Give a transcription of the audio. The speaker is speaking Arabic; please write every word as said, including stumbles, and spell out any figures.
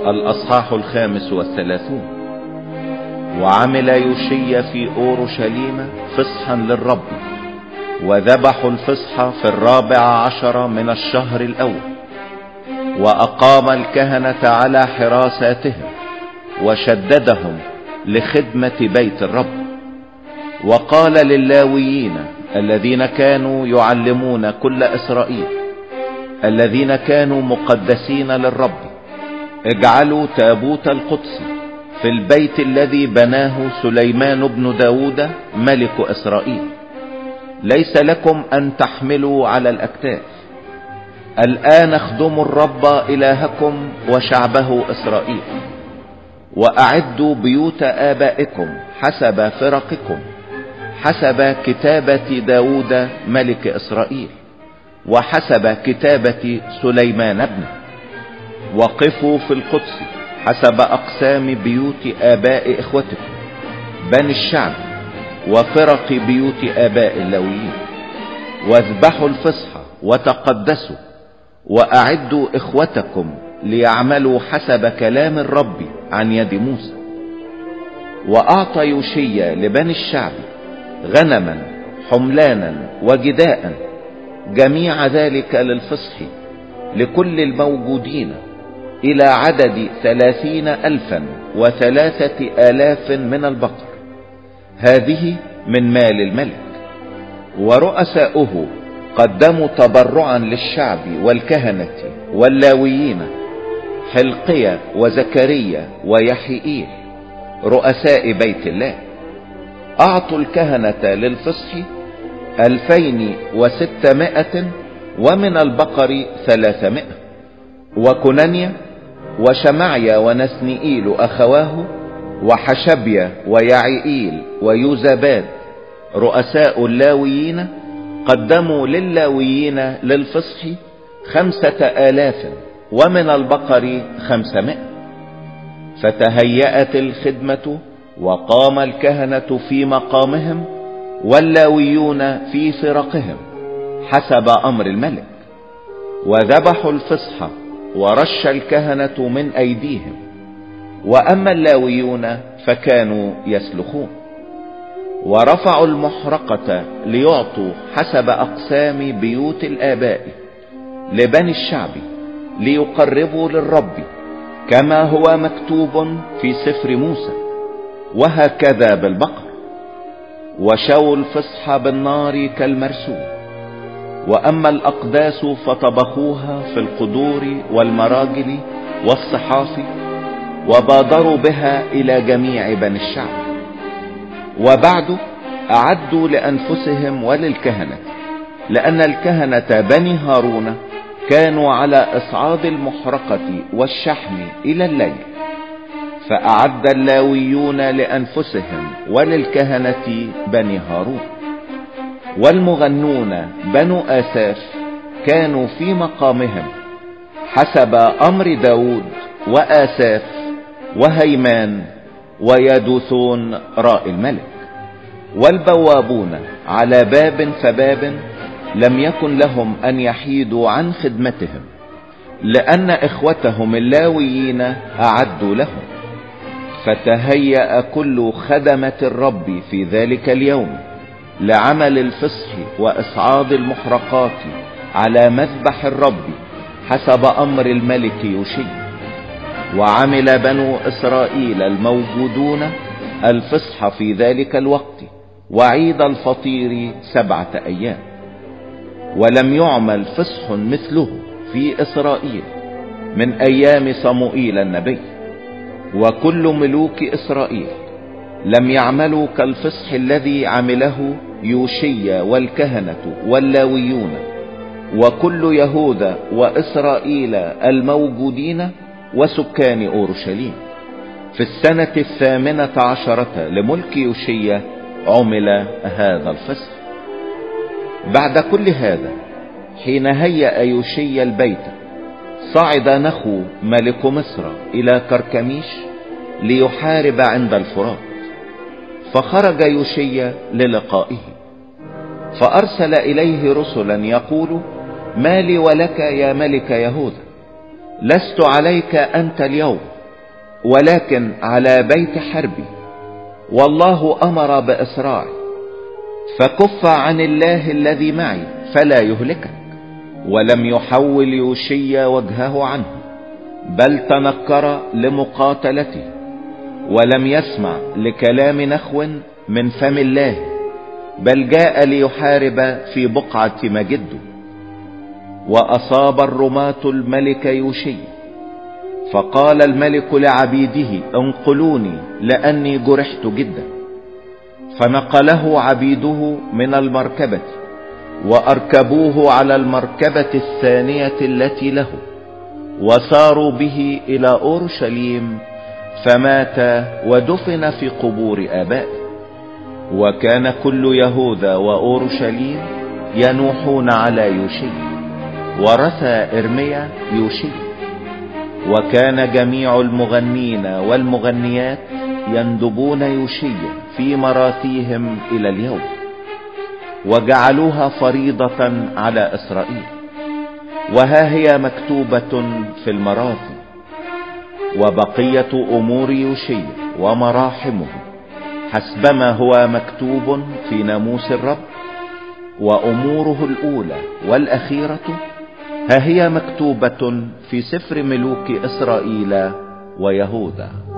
الأصحاح الخامس والثلاثون. وعمل يوشيا في أورشليم فصحا للرب، وذبحوا الفصح في الرابع عشر من الشهر الأول، وأقام الكهنة على حراساتهم وشددهم لخدمة بيت الرب. وقال للاويين الذين كانوا يعلمون كل إسرائيل الذين كانوا مقدسين للرب: اجعلوا تابوت القدس في البيت الذي بناه سليمان بن داود ملك إسرائيل. ليس لكم أن تحملوا على الأكتاف. الآن اخدموا الرب إلهكم وشعبه إسرائيل، وأعدوا بيوت آبائكم حسب فرقكم، حسب كتابة داود ملك إسرائيل، وحسب كتابة سليمان ابنه. وقفوا في القدس حسب أقسام بيوت آباء إخوتكم بني الشعب وفرق بيوت آباء اللاويين. واذبحوا الفصح وتقدسوا، وأعدوا إخوتكم ليعملوا حسب كلام الرب عن يد موسى. وأعطى يوشيا لبني الشعب غنما حملانا وجداء، جميع ذلك للفصح لكل الموجودين، إلى عدد ثلاثين ألفا وثلاثة آلاف من البقر. هذه من مال الملك. ورؤساؤه قدموا تبرعا للشعب والكهنة واللاويين: حلقيا وزكريا ويحيئيل رؤساء بيت الله. أعطوا الكهنة للفصح ألفين وستمائة، ومن البقر ثلاثمائة. وكنانيا وشمعيا ونسنئيل أخواه وحشبيا ويعيئيل ويوزاباد رؤساء اللاويين قدموا للاويين للفصح خمسة آلاف، ومن البقر خمسمائة. فتهيأت الخدمة، وقام الكهنة في مقامهم واللاويون في فرقهم حسب أمر الملك. وذبحوا الفصح ورش الكهنة من أيديهم، وأما اللاويون فكانوا يسلخون. ورفعوا المحرقة ليعطوا حسب أقسام بيوت الآباء لبني الشعب، ليقربوا للرب كما هو مكتوب في سفر موسى، وهكذا بالبقر. وشووا الفصح بالنار كالمرسوم. وأما الأقداس فطبخوها في القدور والمراجل والصحاف، وبادروا بها إلى جميع بني الشعب. وبعد أعدوا لأنفسهم وللكهنة، لأن الكهنة بني هارون كانوا على إصعاد المحرقة والشحم إلى الليل. فأعد اللاويون لأنفسهم وللكهنة بني هارون. والمغنون بنو آساف كانوا في مقامهم حسب أمر داود وآساف وهيمان ويدوثون راء الملك. والبوابون على باب فباب لم يكن لهم أن يحيدوا عن خدمتهم، لأن إخوتهم اللاويين أعدوا لهم. فتهيأ كل خدمة الرب في ذلك اليوم لعمل الفصح وإصعاد المحرقات على مذبح الرب حسب أمر الملك يوشيا. وعمل بنو إسرائيل الموجودون الفصح في ذلك الوقت وعيد الفطير سبعة أيام. ولم يعمل فصح مثله في إسرائيل من أيام صموئيل النبي. وكل ملوك إسرائيل لم يعملوا كالفصح الذي عمله يوشيا والكهنة واللاويون وكل يهوذا وإسرائيل الموجودين وسكان أورشليم. في السنة الثامنة عشرة لملك يوشيا عمل هذا الفصح. بعد كل هذا، حين هيأ يوشيا البيت، صعد نخو ملك مصر إلى كركميش ليحارب عند الفرات. فخرج يوشيا للقائه، فأرسل إليه رسلا يقول: ما لي ولك يا ملك يهوذا؟ لست عليك أنت اليوم، ولكن على بيت حربي، والله امر باسراعي، فكف عن الله الذي معي فلا يهلكك. ولم يحول يوشيا وجهه عنه، بل تنكر لمقاتلته، ولم يسمع لكلام نخو من فم الله، بل جاء ليحارب في بقعة مجده. وأصاب الرماة الملك يوشي، فقال الملك لعبيده انقلوني لأني جرحت جدا، فنقله عبيده من المركبة، وأركبوه على المركبة الثانية التي له، وساروا به إلى أورشليم، فمات ودفن في قبور آبائه. وكان كل يهوذا وأورشليم ينوحون على يوشي، ورثى إرميا يوشي. وكان جميع المغنين والمغنيات يندبون يوشي في مراثيهم إلى اليوم، وجعلوها فريضة على إسرائيل. وها هي مكتوبة في المراثي. وبقية أمور يوشي ومراحمه حسبما هو مكتوب في ناموس الرب، وأموره الأولى والأخيرة ها هي مكتوبة في سفر ملوك إسرائيل ويهوذا.